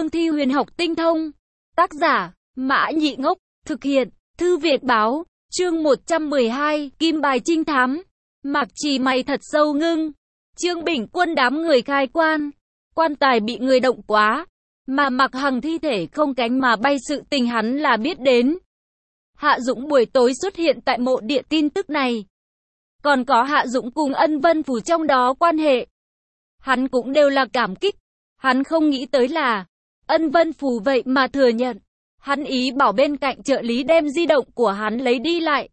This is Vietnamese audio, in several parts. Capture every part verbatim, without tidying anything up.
cương thi huyền học tinh thông. Tác giả, Mã Nhị Ngốc, thực hiện, Thư Việt Báo, chương một trăm mười hai, Kim Bài Trinh Thám. Mạc Trì mày thật sâu ngưng. Trương Bình Quân đám người khai quan. Quan tài bị người động quá. Mà Mạc Hằng thi thể không cánh mà bay, sự tình hắn là biết đến. Hạ Dũng buổi tối xuất hiện tại mộ địa, tin tức này. Còn có Hạ Dũng cùng Ân Vân Phủ trong đó quan hệ. Hắn cũng đều là cảm kích. Hắn không nghĩ tới là Ân Vân Phủ vậy mà thừa nhận. Hắn ý bảo bên cạnh trợ lý đem di động của hắn lấy đi lại.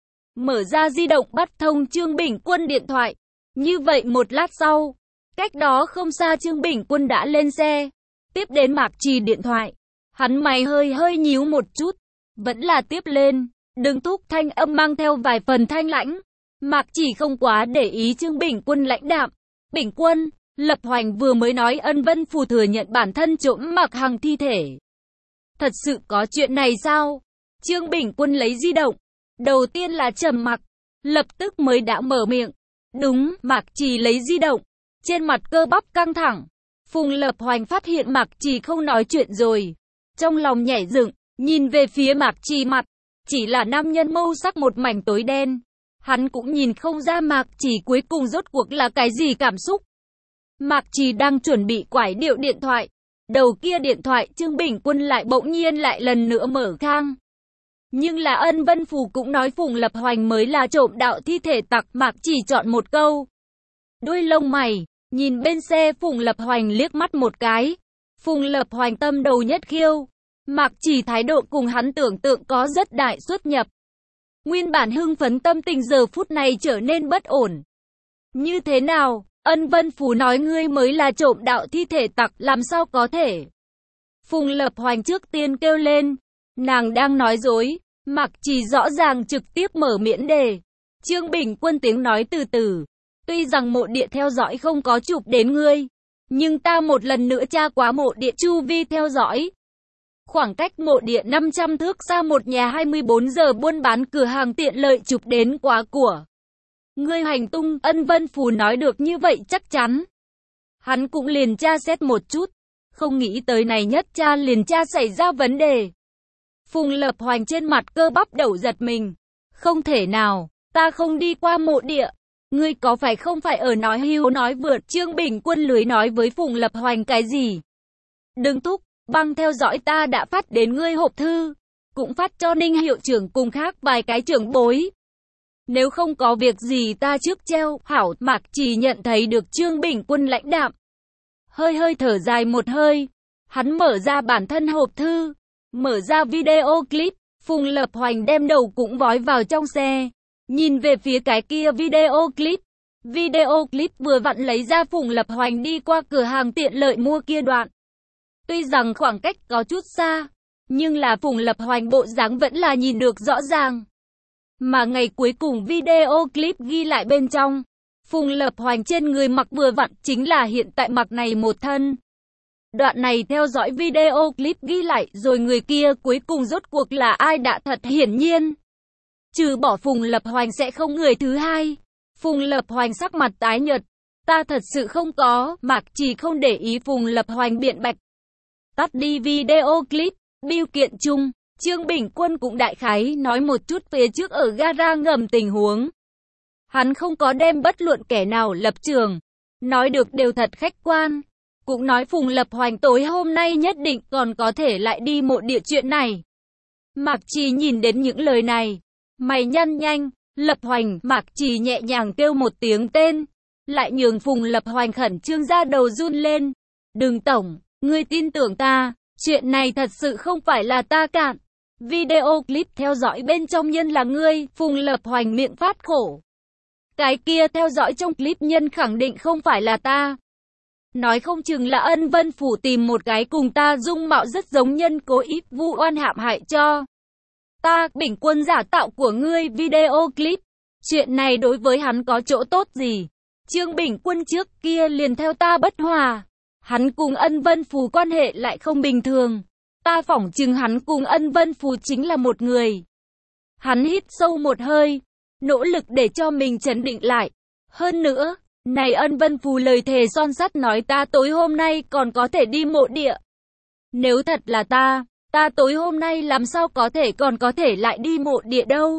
Mở ra di động bắt thông Trương Bình Quân điện thoại. Như vậy một lát sau, cách đó không xa Trương Bình Quân đã lên xe. Tiếp đến Mạc Trì điện thoại. Hắn mày hơi hơi nhíu một chút. Vẫn là tiếp lên. Đừng thúc, thanh âm mang theo vài phần thanh lãnh. Mạc Trì không quá để ý Trương Bình Quân lãnh đạm. Bình Quân, Lập Hoành vừa mới nói Ân Vân Phủ thừa nhận bản thân trộm Mạc Hằng thi thể. Thật sự có chuyện này sao? Trương Bình Quân lấy di động. Đầu tiên là trầm mặc. Lập tức mới đã mở miệng. Đúng, Mạc Trì lấy di động. Trên mặt cơ bắp căng thẳng. Phùng Lập Hoành phát hiện Mạc Trì không nói chuyện rồi. Trong lòng nhảy dựng, nhìn về phía Mạc Trì mặt. Chỉ là nam nhân mâu sắc một mảnh tối đen. Hắn cũng nhìn không ra Mạc Trì cuối cùng rốt cuộc là cái gì cảm xúc. Mạc Trì đang chuẩn bị quải điệu điện thoại. Đầu kia điện thoại Trương Bình Quân lại bỗng nhiên lại lần nữa mở khang. Nhưng là Ân Vân Phủ cũng nói Phùng Lập Hoành mới là trộm đạo thi thể tặc. Mạc Trì chọn một câu. Đuôi lông mày, nhìn bên xe Phùng Lập Hoành liếc mắt một cái. Phùng Lập Hoành tâm đầu nhất khiêu. Mạc Trì thái độ cùng hắn tưởng tượng có rất đại xuất nhập. Nguyên bản hưng phấn tâm tình giờ phút này trở nên bất ổn. Như thế nào? Ân Vân Phủ nói ngươi mới là trộm đạo thi thể tặc, làm sao có thể? Phùng Lập Hoành trước tiên kêu lên. Nàng đang nói dối. Mạc Trì rõ ràng trực tiếp mở miễn đề. Trương Bình Quân tiếng nói từ từ. Tuy rằng mộ địa theo dõi không có chụp đến ngươi, nhưng ta một lần nữa tra quá mộ địa chu vi theo dõi. Khoảng cách mộ địa năm trăm thước xa một nhà hai mươi bốn giờ buôn bán cửa hàng tiện lợi chụp đến quá của ngươi hành tung. Ân Vân Phủ nói được như vậy chắc chắn. Hắn cũng liền tra xét một chút. Không nghĩ tới này nhất tra liền tra xảy ra vấn đề. Phùng Lập Hoành trên mặt cơ bắp đầu giật mình. Không thể nào, ta không đi qua mộ địa. Ngươi có phải không phải ở nói hưu nói vượt? Trương Bình Quân lưới nói với Phùng Lập Hoành cái gì? Đừng thúc, băng theo dõi ta đã phát đến ngươi hộp thư. Cũng phát cho Ninh hiệu trưởng cùng khác vài cái trưởng bối. Nếu không có việc gì ta trước treo, hảo. Mạc Trì nhận thấy được Trương Bình Quân lãnh đạm. Hơi hơi thở dài một hơi. Hắn mở ra bản thân hộp thư. Mở ra video clip. Phùng Lập Hoành đem đầu cũng vói vào trong xe. Nhìn về phía cái kia video clip. Video clip vừa vặn lấy ra Phùng Lập Hoành đi qua cửa hàng tiện lợi mua kia đoạn. Tuy rằng khoảng cách có chút xa, nhưng là Phùng Lập Hoành bộ dáng vẫn là nhìn được rõ ràng. Mà ngày cuối cùng video clip ghi lại bên trong, Phùng Lập Hoành trên người mặc vừa vặn chính là hiện tại mặc này một thân. Đoạn này theo dõi video clip ghi lại rồi người kia cuối cùng rốt cuộc là ai đã thật hiển nhiên. Trừ bỏ Phùng Lập Hoành sẽ không người thứ hai. Phùng Lập Hoành sắc mặt tái nhợt. Ta thật sự không có. Mạc Trì không để ý Phùng Lập Hoành biện bạch. Tắt đi video clip. Biêu kiện chung. Trương Bình Quân cũng đại khái nói một chút phía trước ở gara ngầm tình huống. Hắn không có đem bất luận kẻ nào lập trường. Nói được đều thật khách quan. Cũng nói Phùng Lập Hoành tối hôm nay nhất định còn có thể lại đi mộ địa chuyện này. Mạc Trì nhìn đến những lời này. Mày nhăn nhanh. Lập Hoành. Mạc Trì nhẹ nhàng kêu một tiếng tên. Lại nhường Phùng Lập Hoành khẩn trương ra đầu run lên. Đừng tổng, ngươi tin tưởng ta. Chuyện này thật sự không phải là ta cạn. Video clip theo dõi bên trong nhân là ngươi. Phùng Lập Hoành miệng phát khổ. Cái kia theo dõi trong clip nhân khẳng định không phải là ta. Nói không chừng là Ân Vân Phủ tìm một cái cùng ta dung mạo rất giống nhân cố ý vu oan hãm hại cho ta. Bình Quân giả tạo của ngươi video clip. Chuyện này đối với hắn có chỗ tốt gì? Trương Bình Quân trước kia liền theo ta bất hòa. Hắn cùng Ân Vân Phủ quan hệ lại không bình thường. Ta phỏng chừng hắn cùng Ân Vân Phủ chính là một người. Hắn hít sâu một hơi. Nỗ lực để cho mình trấn định lại. Hơn nữa, này Ân Vân Phủ lời thề son sắt nói ta tối hôm nay còn có thể đi mộ địa. Nếu thật là ta, ta tối hôm nay làm sao có thể còn có thể lại đi mộ địa đâu.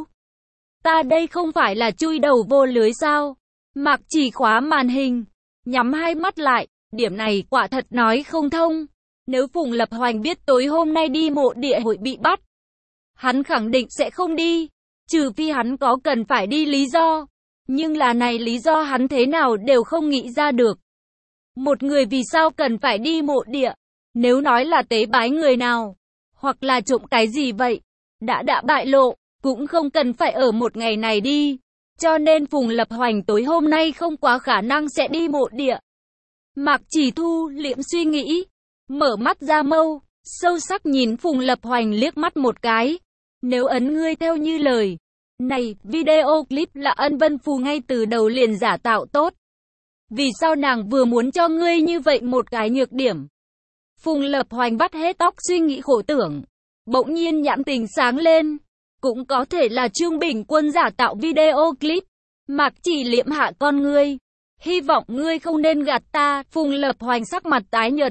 Ta đây không phải là chui đầu vô lưới sao? Mạc Trì khóa màn hình, nhắm hai mắt lại, điểm này quả thật nói không thông. Nếu Phùng Lập Hoành biết tối hôm nay đi mộ địa hội bị bắt, hắn khẳng định sẽ không đi, trừ phi hắn có cần phải đi lý do. Nhưng là này lý do hắn thế nào đều không nghĩ ra được. Một người vì sao cần phải đi mộ địa? Nếu nói là tế bái người nào, hoặc là trộm cái gì vậy, đã đã bại lộ, cũng không cần phải ở một ngày này đi. Cho nên Phùng Lập Hoành tối hôm nay không quá khả năng sẽ đi mộ địa. Mạc Chỉ thu liễm suy nghĩ, mở mắt ra mâu, sâu sắc nhìn Phùng Lập Hoành liếc mắt một cái. Nếu ấn ngươi theo như lời, này, video clip là Ân Vân Phù ngay từ đầu liền giả tạo tốt. Vì sao nàng vừa muốn cho ngươi như vậy một cái nhược điểm? Phùng Lập Hoành vắt hết tóc suy nghĩ khổ tưởng. Bỗng nhiên nhãn tình sáng lên. Cũng có thể là Trương Bình Quân giả tạo video clip. Mạc Chỉ liễm hạ con ngươi. Hy vọng ngươi không nên gạt ta. Phùng Lập Hoành sắc mặt tái nhợt.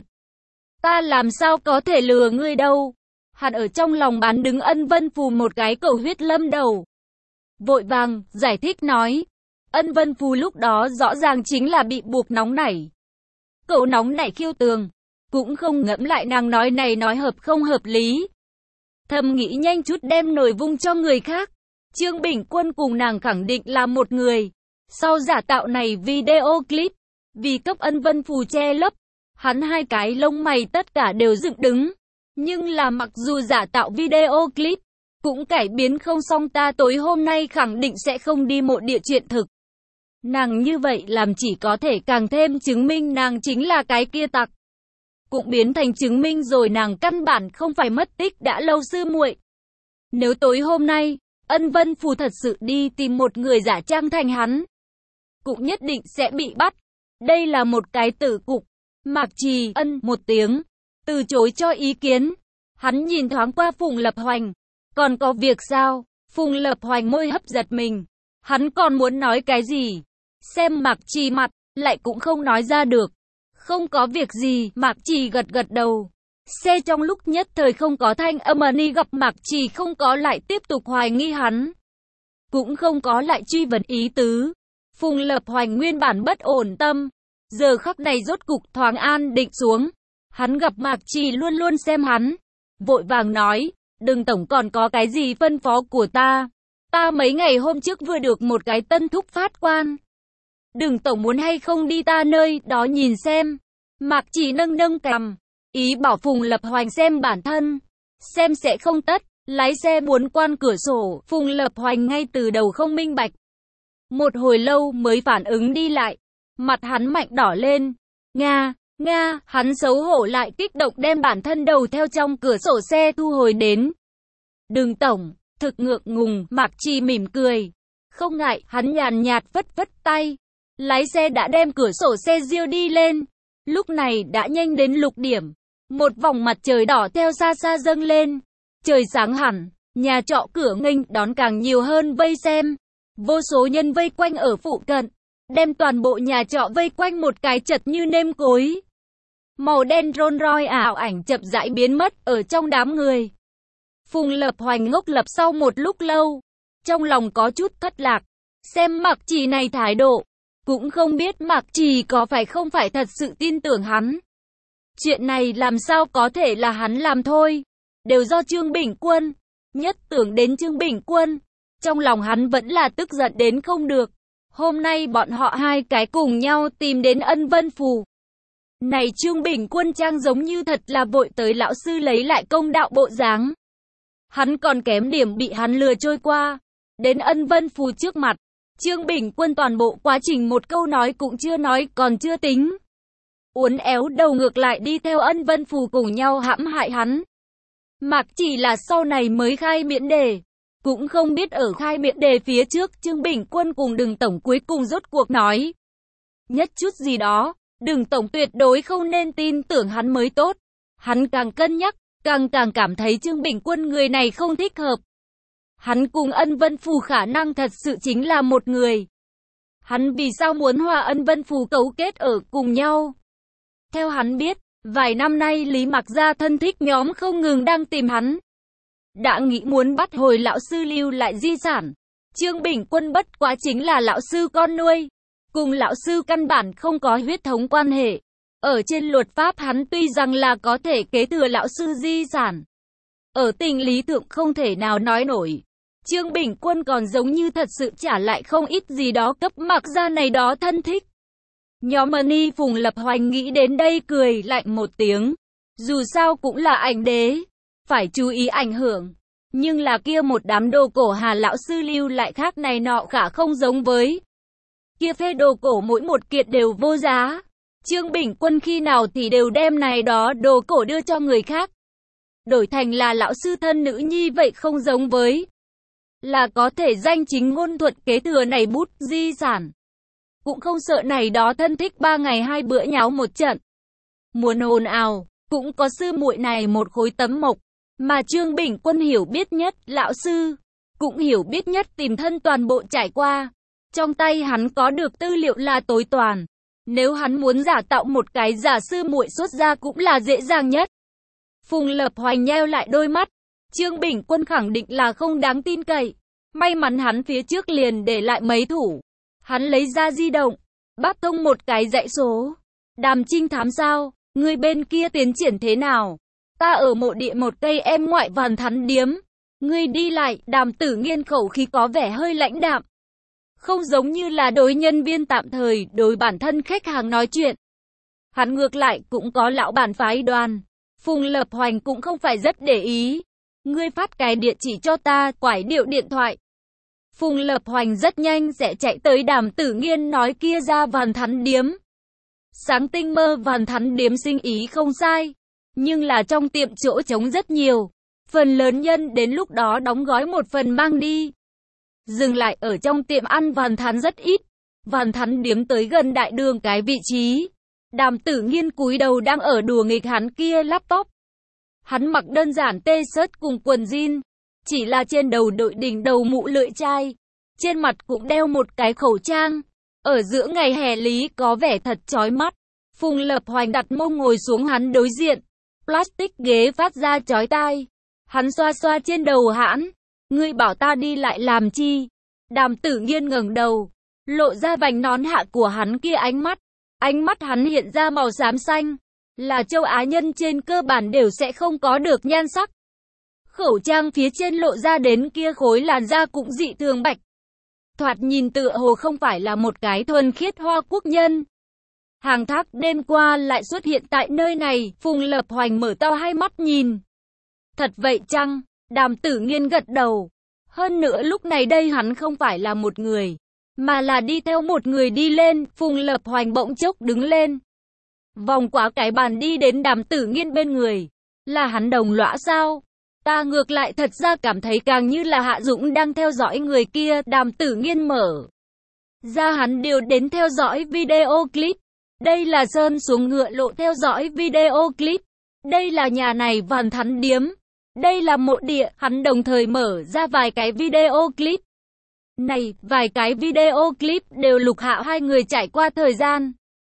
Ta làm sao có thể lừa ngươi đâu. Hắn ở trong lòng bán đứng Ân Vân Phù một cái cầu huyết lâm đầu. Vội vàng, giải thích nói. Ân Vân Phù lúc đó rõ ràng chính là bị buộc nóng nảy. Cậu nóng nảy khiêu tường. Cũng không ngẫm lại nàng nói này nói hợp không hợp lý. Thầm nghĩ nhanh chút đem nổi vung cho người khác. Trương Bình Quân cùng nàng khẳng định là một người. Sau giả tạo này video clip, vì cấp Ân Vân Phù che lấp, hắn hai cái lông mày tất cả đều dựng đứng. Nhưng là mặc dù giả tạo video clip, cũng cải biến không xong ta tối hôm nay khẳng định sẽ không đi mộ địa chuyện thực. Nàng như vậy làm chỉ có thể càng thêm chứng minh nàng chính là cái kia tặc. Cũng biến thành chứng minh rồi nàng căn bản không phải mất tích đã lâu sư muội. Nếu tối hôm nay, Ân Vân Phù thật sự đi tìm một người giả trang thành hắn, cũng nhất định sẽ bị bắt. Đây là một cái tử cục. Mạc Trì ân một tiếng, từ chối cho ý kiến. Hắn nhìn thoáng qua Phùng Lập Hoành. Còn có việc sao? Phùng Lập Hoành môi hấp giật mình. Hắn còn muốn nói cái gì? Xem Mạc Trì mặt, lại cũng không nói ra được. Không có việc gì, Mạc Trì gật gật đầu. Xe trong lúc nhất thời không có thanh âm ni gặp Mạc Trì không có lại tiếp tục hoài nghi hắn. Cũng không có lại truy vấn ý tứ. Phùng Lập Hoành nguyên bản bất ổn tâm. Giờ khắc này rốt cục thoáng an định xuống. Hắn gặp Mạc Trì luôn luôn xem hắn. Vội vàng nói, đừng tổng còn có cái gì phân phó của ta. Ta mấy ngày hôm trước vừa được một cái tân thúc phát quan. Đừng tổng muốn hay không đi ta nơi đó nhìn xem. Mạc Trì nâng nâng cằm, ý bảo Phùng Lập Hoành xem bản thân. Xem sẽ không tất, lái xe muốn quan cửa sổ. Phùng Lập Hoành ngay từ đầu không minh bạch. Một hồi lâu mới phản ứng đi lại. Mặt hắn mạnh đỏ lên. Nga, Nga, hắn xấu hổ lại kích động đem bản thân đầu theo trong cửa sổ xe thu hồi đến. Đừng tổng, thực ngượng ngùng, Mạc Trì mỉm cười. Không ngại, hắn nhàn nhạt vất vất tay. Lái xe đã đem cửa sổ xe diêu đi lên. Lúc này đã nhanh đến lục điểm. Một vòng mặt trời đỏ theo xa xa dâng lên. Trời sáng hẳn, nhà trọ cửa nghênh đón càng nhiều hơn vây xem. Vô số nhân vây quanh ở phụ cận. Đem toàn bộ nhà trọ vây quanh một cái chật như nêm cối. Màu đen Rolls Royce ảo ảnh chậm rãi biến mất ở trong đám người. Phùng Lập Hoành ngốc lập sau một lúc lâu. Trong lòng có chút thất lạc. Xem Mạc Trì này thái độ. Cũng không biết Mạc Trì có phải không phải thật sự tin tưởng hắn. Chuyện này làm sao có thể là hắn làm thôi. Đều do Trương Bình Quân. Nhất tưởng đến Trương Bình Quân. Trong lòng hắn vẫn là tức giận đến không được. Hôm nay bọn họ hai cái cùng nhau tìm đến Ân Vân Phù. Này Trương Bình Quân trang giống như thật là vội tới lão sư lấy lại công đạo bộ dáng. Hắn còn kém điểm bị hắn lừa trôi qua. Đến Ân Vân Phù trước mặt. Trương Bình Quân toàn bộ quá trình một câu nói cũng chưa nói còn chưa tính. Uốn éo đầu ngược lại đi theo Ân Vân Phù cùng nhau hãm hại hắn. Mạc chỉ là sau này mới khai miễn đề. Cũng không biết ở khai miễn đề phía trước Trương Bình Quân cùng Đừng Tổng cuối cùng rốt cuộc nói. Nhất chút gì đó, Đừng Tổng tuyệt đối không nên tin tưởng hắn mới tốt. Hắn càng cân nhắc, càng càng cảm thấy Trương Bình Quân người này không thích hợp. Hắn cùng Ân Vân Phù khả năng thật sự chính là một người. Hắn vì sao muốn hòa Ân Vân Phù cấu kết ở cùng nhau? Theo hắn biết, Vài năm nay Lý Mạc Gia thân thích nhóm không ngừng đang tìm hắn. Đã nghĩ muốn bắt hồi lão sư lưu lại di sản. Trương Bình Quân bất quá chính là lão sư con nuôi. Cùng lão sư căn bản không có huyết thống quan hệ. Ở trên luật pháp hắn tuy rằng là có thể kế thừa lão sư di sản. Ở tình lý thượng không thể nào nói nổi. Trương Bình Quân còn giống như thật sự trả lại không ít gì đó cấp Mạc Gia này đó thân thích. Nhóm Mani Phùng Lập Hoành nghĩ đến đây cười lạnh một tiếng. Dù sao cũng là ảnh đế. Phải chú ý ảnh hưởng. Nhưng là kia một đám đồ cổ Hà lão sư lưu lại khác này nọ cả không giống với. Kia phê đồ cổ mỗi một kiện đều vô giá. Trương Bình Quân khi nào thì đều đem này đó đồ cổ đưa cho người khác. Đổi thành là lão sư thân nữ nhi vậy không giống với. Là có thể danh chính ngôn thuận kế thừa này bút di sản. Cũng không sợ này đó thân thích ba ngày hai bữa nháo một trận. Muốn ồn ào, cũng có sư muội này một khối tấm mộc. Mà Trương Bình Quân hiểu biết nhất, lão sư, cũng hiểu biết nhất tìm thân toàn bộ trải qua. Trong tay hắn có được tư liệu là tối toàn. Nếu hắn muốn giả tạo một cái giả sư muội xuất ra cũng là dễ dàng nhất. Phùng Lập Hoành nheo lại đôi mắt. Trương Bình Quân khẳng định là không đáng tin cậy. May mắn hắn phía trước liền để lại mấy thủ. Hắn lấy ra di động, bắp thông một cái dãy số. Đàm trinh thám sao, người bên kia tiến triển thế nào? Ta ở mộ địa một cây em ngoại Vàn Thắn Điếm. Ngươi đi lại, Đàm Tử Nghiên khẩu khí có vẻ hơi lãnh đạm. Không giống như là đối nhân viên tạm thời, đối bản thân khách hàng nói chuyện. Hắn ngược lại cũng có lão bản phái đoàn. Phùng Lập Hoành cũng không phải rất để ý. Ngươi phát cái địa chỉ cho ta, quải điệu điện thoại. Phùng Lập Hoành rất nhanh sẽ chạy tới Đàm Tử Nghiên nói kia ra Vàn Thắn Điếm. Sáng tinh mơ Vàn Thắn Điếm sinh ý không sai. Nhưng là trong tiệm chỗ trống rất nhiều. Phần lớn nhân đến lúc đó đóng gói một phần mang đi. Dừng lại ở trong tiệm ăn Vàn Thắn rất ít. Vàn Thắn Điếm tới gần đại đường cái vị trí. Đàm Tử Nghiên cúi đầu đang ở đùa nghịch hắn kia laptop. Hắn mặc đơn giản t-shirt cùng quần jean. Chỉ là trên đầu đội đỉnh đầu mũ lưỡi chai. Trên mặt cũng đeo một cái khẩu trang. Ở giữa ngày hè lý có vẻ thật chói mắt. Phùng Lập Hoành đặt mông ngồi xuống hắn đối diện. Plastic ghế phát ra chói tai. Hắn xoa xoa trên đầu hãn. Ngươi bảo ta đi lại làm chi? Đàm Tử Nghiên ngẩng đầu. Lộ ra vành nón hạ của hắn kia ánh mắt. Ánh mắt hắn hiện ra màu xám xanh. Là châu Á nhân trên cơ bản đều sẽ không có được nhan sắc. Khẩu trang phía trên lộ ra đến kia khối làn da cũng dị thường bạch. Thoạt nhìn tựa hồ không phải là một cái thuần khiết Hoa Quốc nhân. Hàng thác đêm qua lại xuất hiện tại nơi này. Phùng Lập Hoành mở to hai mắt nhìn. Thật vậy chăng? Đàm Tử Nghiên gật đầu. Hơn nữa lúc này đây hắn không phải là một người, mà là đi theo một người đi lên. Phùng Lập Hoành bỗng chốc đứng lên. Vòng qua cái bàn đi đến Đàm Tử Nghiên bên người. Là hắn đồng lõa sao? Ta ngược lại thật ra cảm thấy càng như là Hạ Dũng đang theo dõi người kia. Đàm Tử Nghiên mở ra hắn điều đến theo dõi video clip. Đây là Sơn xuống ngựa lộ theo dõi video clip. Đây là nhà này Vàn Thắn Điếm. Đây là mộ địa. Hắn đồng thời mở ra vài cái video clip. Này, vài cái video clip đều lục hạ hai người trải qua thời gian.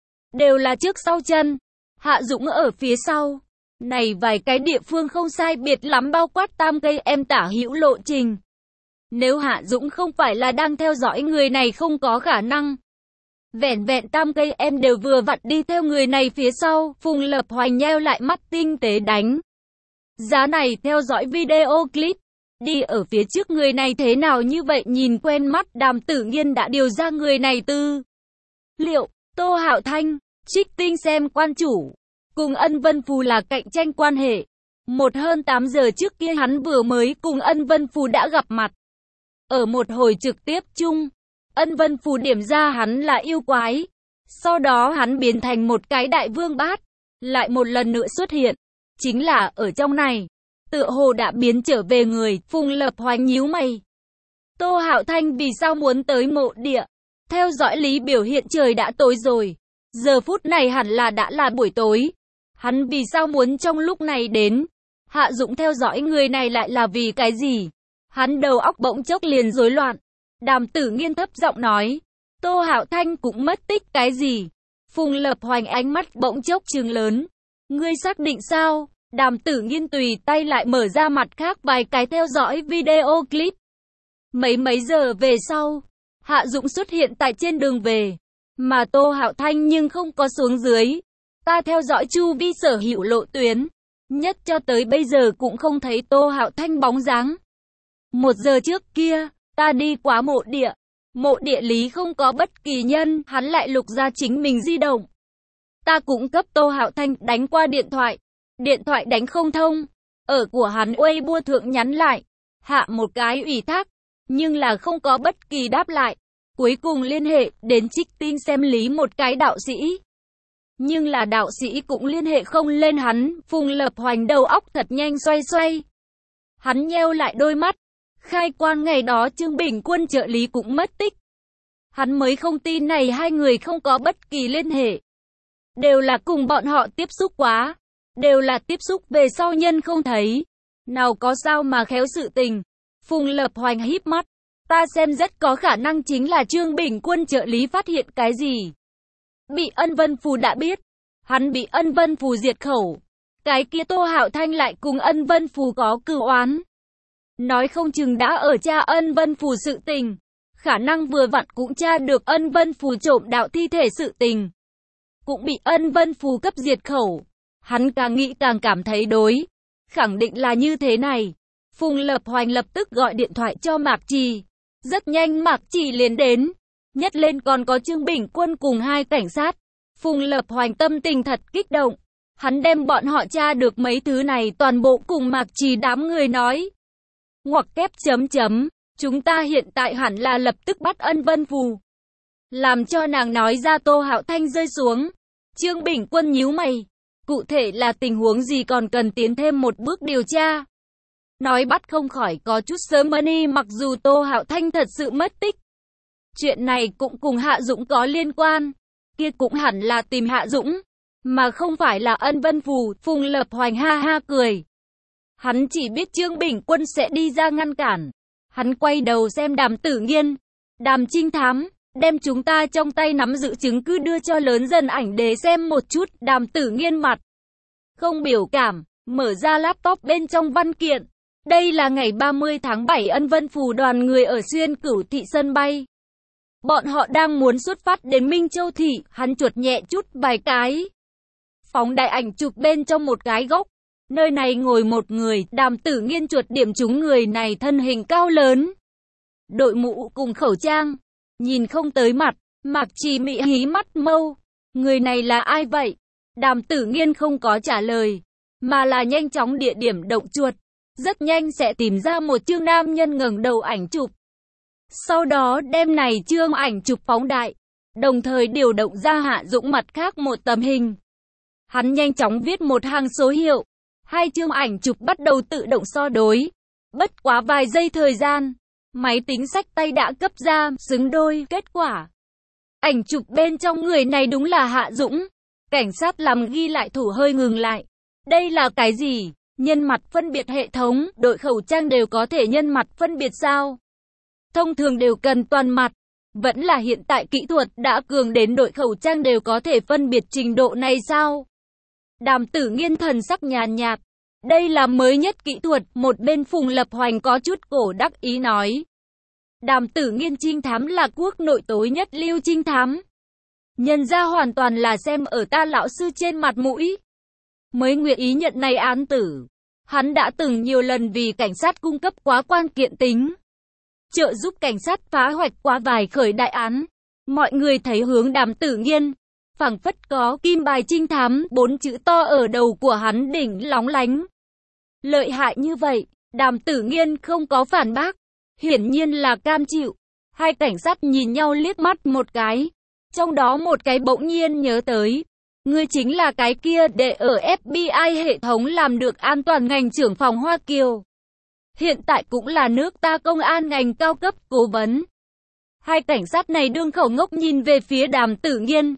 Đều là trước sau chân. Hạ Dũng ở phía sau. Này vài cái địa phương không sai biệt lắm bao quát tam cây em tả hữu lộ trình. Nếu Hạ Dũng không phải là đang theo dõi người này không có khả năng. Vẹn vẹn tam cây em đều vừa vặn đi theo người này phía sau. Phùng Lập Hoành nheo lại mắt tinh tế đánh giá này theo dõi video clip. Đi ở phía trước người này thế nào như vậy nhìn quen mắt. Đàm Tử Nghiên đã điều ra người này tư liệu. Tô Hạo Thanh, Trích Tinh xem quan chủ. Cùng Ân Vân Phù là cạnh tranh quan hệ. Một hơn tám giờ trước kia hắn vừa mới cùng Ân Vân Phù đã gặp mặt. Ở một hồi trực tiếp chung, Ân Vân Phù điểm ra hắn là yêu quái. Sau đó hắn biến thành một cái đại vương bát. Lại một lần nữa xuất hiện. Chính là ở trong này. Tựa hồ đã biến trở về người. Phùng Lập Hoành nhíu mày. Tô Hạo Thanh vì sao muốn tới mộ địa? Theo dõi lý biểu hiện trời đã tối rồi. Giờ phút này hẳn là đã là buổi tối. Hắn vì sao muốn trong lúc này đến? Hạ Dũng theo dõi người này lại là vì cái gì? Hắn đầu óc bỗng chốc liền rối loạn. Đàm Tử Nghiên thấp giọng nói. Tô Hạo Thanh cũng mất tích cái gì? Phùng Lập Hoành ánh mắt bỗng chốc trừng lớn. Ngươi xác định sao? Đàm Tử Nghiên tùy tay lại mở ra mặt khác vài cái theo dõi video clip. Mấy mấy giờ về sau, Hạ Dũng xuất hiện tại trên đường về, mà Tô Hạo Thanh nhưng không có xuống dưới. Ta theo dõi chu vi sở hữu lộ tuyến, nhất cho tới bây giờ cũng không thấy Tô Hạo Thanh bóng dáng. Một giờ trước kia, ta đi qua mộ địa. Mộ địa lý không có bất kỳ nhân, hắn lại lục ra chính mình di động. Ta cũng cấp Tô Hạo Thanh đánh qua điện thoại. Điện thoại đánh không thông. Ở của hắn Weibo thượng nhắn lại. Hạ một cái ủy thác. Nhưng là không có bất kỳ đáp lại. Cuối cùng liên hệ đến trích tin xem lý một cái đạo sĩ. Nhưng là đạo sĩ cũng liên hệ không lên hắn. Phùng Lập Hoành đầu óc thật nhanh xoay xoay. Hắn nheo lại đôi mắt. Khai quan ngày đó Trương Bình Quân trợ lý cũng mất tích. Hắn mới không tin này hai người không có bất kỳ liên hệ. Đều là cùng bọn họ tiếp xúc quá. Đều là tiếp xúc về sau nhân không thấy. Nào có sao mà khéo sự tình. Phùng Lập Hoành híp mắt. Ta xem rất có khả năng chính là Trương Bình Quân trợ lý phát hiện cái gì. Bị Ân Vân Phù đã biết. Hắn bị Ân Vân Phù diệt khẩu. Cái kia Tô Hạo Thanh lại cùng Ân Vân Phù có cừu oán. Nói không chừng đã ở tra Ân Vân Phù sự tình. Khả năng vừa vặn cũng tra được Ân Vân Phù trộm đạo thi thể sự tình. Cũng bị Ân Vân Phù cấp diệt khẩu. Hắn càng nghĩ càng cảm thấy đối. Khẳng định là như thế này. Phùng Lập Hoành lập tức gọi điện thoại cho Mạc Trì. Rất nhanh Mạc Trì liền đến. Nhất lên còn có Trương Bình Quân cùng hai cảnh sát. Phùng Lập Hoành tâm tình thật kích động. Hắn đem bọn họ tra được mấy thứ này toàn bộ cùng Mạc Trì đám người nói. Ngoặc kép chấm chấm. Chúng ta hiện tại hẳn là lập tức bắt Ân Vân Phù. Làm cho nàng nói ra Tô Hạo Thanh rơi xuống. Trương Bình Quân nhíu mày. Cụ thể là tình huống gì còn cần tiến thêm một bước điều tra. Nói bắt không khỏi có chút sớm money mặc dù Tô Hạo Thanh thật sự mất tích. Chuyện này cũng cùng Hạ Dũng có liên quan. Kia cũng hẳn là tìm Hạ Dũng. Mà không phải là Ân Vân Phù. Phùng Lập Hoành ha ha cười. Hắn chỉ biết Trương Bình Quân sẽ đi ra ngăn cản. Hắn quay đầu xem Đàm Tử Nghiên. Đàm trinh thám. Đem chúng ta trong tay nắm giữ chứng cứ đưa cho lớn dần ảnh để xem một chút. Đàm Tử Nghiên mặt không biểu cảm, mở ra laptop bên trong văn kiện. Đây là ngày ba mươi tháng bảy Ân Vân Phù đoàn người ở Xuyên Cửu thị sân bay. Bọn họ đang muốn xuất phát đến Minh Châu thị, hắn chuột nhẹ chút vài cái. Phóng đại ảnh chụp bên trong một cái góc. Nơi này ngồi một người, Đàm Tử Nghiên chuột điểm trúng người này thân hình cao lớn. Đội mũ cùng khẩu trang. Nhìn không tới mặt, Mạc Trì mị hí mắt mâu. Người này là ai vậy? Đàm Tử Nghiên không có trả lời, mà là nhanh chóng địa điểm động chuột. Rất nhanh sẽ tìm ra một chương nam nhân ngẩng đầu ảnh chụp. Sau đó đem này chương ảnh chụp phóng đại, đồng thời điều động ra Hạ Dũng mặt khác một tấm hình. Hắn nhanh chóng viết một hàng số hiệu. Hai chương ảnh chụp bắt đầu tự động so đối. Bất quá vài giây thời gian, máy tính xách tay đã cấp ra, xứng đôi, kết quả. Ảnh chụp bên trong người này đúng là Hạ Dũng. Cảnh sát làm ghi lại thủ hơi ngừng lại. Đây là cái gì? Nhân mặt phân biệt hệ thống, đội khẩu trang đều có thể nhân mặt phân biệt sao? Thông thường đều cần toàn mặt. Vẫn là hiện tại kỹ thuật đã cường đến đội khẩu trang đều có thể phân biệt trình độ này sao? Đàm Tử Nghiên thần sắc nhàn nhạt. Đây là mới nhất kỹ thuật, một bên Phùng Lập Hoành có chút cổ đắc ý nói. Đàm Tử Nghiên trinh thám là quốc nội tối nhất lưu trinh thám. Nhân ra hoàn toàn là xem ở ta lão sư trên mặt mũi. Mới nguyện ý nhận này án tử. Hắn đã từng nhiều lần vì cảnh sát cung cấp quá quan kiện tính. Trợ giúp cảnh sát phá hoạch qua vài khởi đại án. Mọi người thấy hướng Đàm Tử Nghiên. Phảng phất có kim bài trinh thám, bốn chữ to ở đầu của hắn đỉnh lóng lánh. Lợi hại như vậy, Đàm Tử Nghiên không có phản bác. Hiển nhiên là cam chịu. Hai cảnh sát nhìn nhau liếc mắt một cái. Trong đó một cái bỗng nhiên nhớ tới. Ngươi chính là cái kia để ở ép bê i hệ thống làm được an toàn ngành trưởng phòng Hoa Kiều. Hiện tại cũng là nước ta công an ngành cao cấp cố vấn. Hai cảnh sát này đương khẩu ngốc nhìn về phía Đàm Tử Nghiên.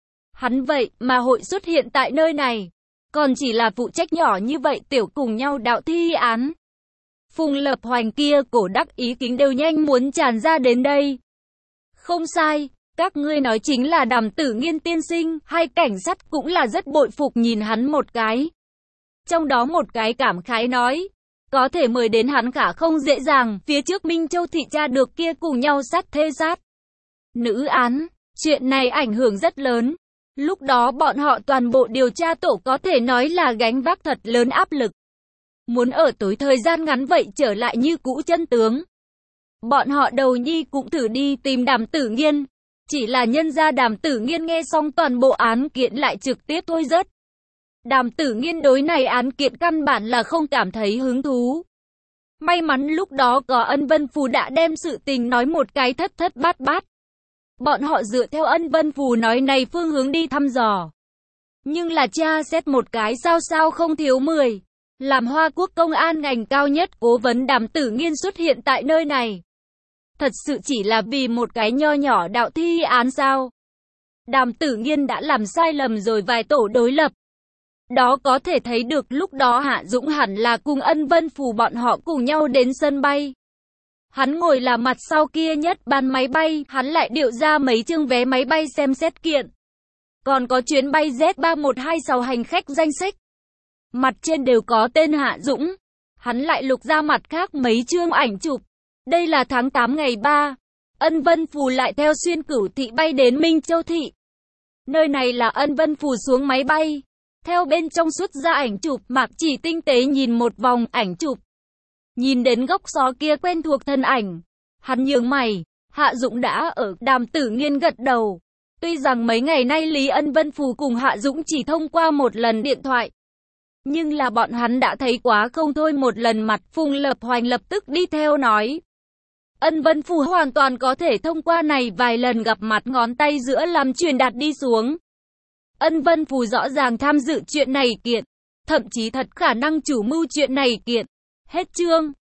Hắn vậy mà hội xuất hiện tại nơi này. Còn chỉ là phụ trách nhỏ như vậy tiểu cùng nhau đạo thi án. Phùng Lập Hoành kia cổ đắc ý kính đều nhanh muốn tràn ra đến đây. Không sai, Các ngươi nói chính là Đàm Tử Nghiên tiên sinh, hai cảnh sát cũng là rất bội phục nhìn hắn một cái. Trong đó một cái cảm khái nói, có thể mời đến hắn khả không dễ dàng, phía trước Minh Châu thị tra được kia cùng nhau sát thê sát nữ án, chuyện này ảnh hưởng rất lớn. Lúc đó bọn họ toàn bộ điều tra tổ có thể nói là gánh vác thật lớn áp lực. Muốn ở tối thời gian ngắn vậy trở lại như cũ chân tướng. Bọn họ đầu nhi cũng thử đi tìm Đàm Tử Nghiên. Chỉ là nhân gia Đàm Tử Nghiên nghe xong toàn bộ án kiện lại trực tiếp thôi rất. Đàm Tử Nghiên đối này án kiện căn bản là không cảm thấy hứng thú. May mắn lúc đó có Ân Vân Phù đã đem sự tình nói một cái thất thất bát bát. Bọn họ dựa theo Ân Vân Phù nói này phương hướng đi thăm dò. Nhưng là tra xét một cái sao sao không thiếu mười. Làm Hoa Quốc công an ngành cao nhất cố vấn Đàm Tử Nghiên xuất hiện tại nơi này. Thật sự chỉ là vì một cái nho nhỏ đạo thi án sao? Đàm Tử Nghiên đã làm sai lầm rồi vài tổ đối lập. Đó có thể thấy được lúc đó Hạ Dũng hẳn là cùng Ân Vân Phù bọn họ cùng nhau đến sân bay. Hắn ngồi là mặt sau kia nhất ban máy bay, hắn lại điệu ra mấy chương vé máy bay xem xét kiện. Còn có chuyến bay Z ba một hai sáu hành khách danh sách. Mặt trên đều có tên Hạ Dũng. Hắn lại lục ra mặt khác mấy chương ảnh chụp. Đây là tháng tám ngày ba. Ân Vân Phù lại theo Xuyên Cửu thị bay đến Minh Châu thị. Nơi này là Ân Vân Phù xuống máy bay. Theo bên trong xuất ra ảnh chụp, Mạc Chỉ tinh tế nhìn một vòng ảnh chụp. Nhìn đến góc xó kia quen thuộc thân ảnh. Hắn nhướng mày, Hạ Dũng đã ở. Đàm Tử Nghiên gật đầu. Tuy rằng mấy ngày nay Lý Ân Vân Phù cùng Hạ Dũng chỉ thông qua một lần điện thoại. Nhưng là bọn hắn đã thấy quá không thôi một lần mặt. Phùng Lập Hoành lập tức đi theo nói. Ân Vân Phù hoàn toàn có thể thông qua này vài lần gặp mặt ngón tay giữa làm truyền đạt đi xuống. Ân Vân Phù rõ ràng tham dự chuyện này kiện. Thậm chí thật khả năng chủ mưu chuyện này kiện. Hết chương.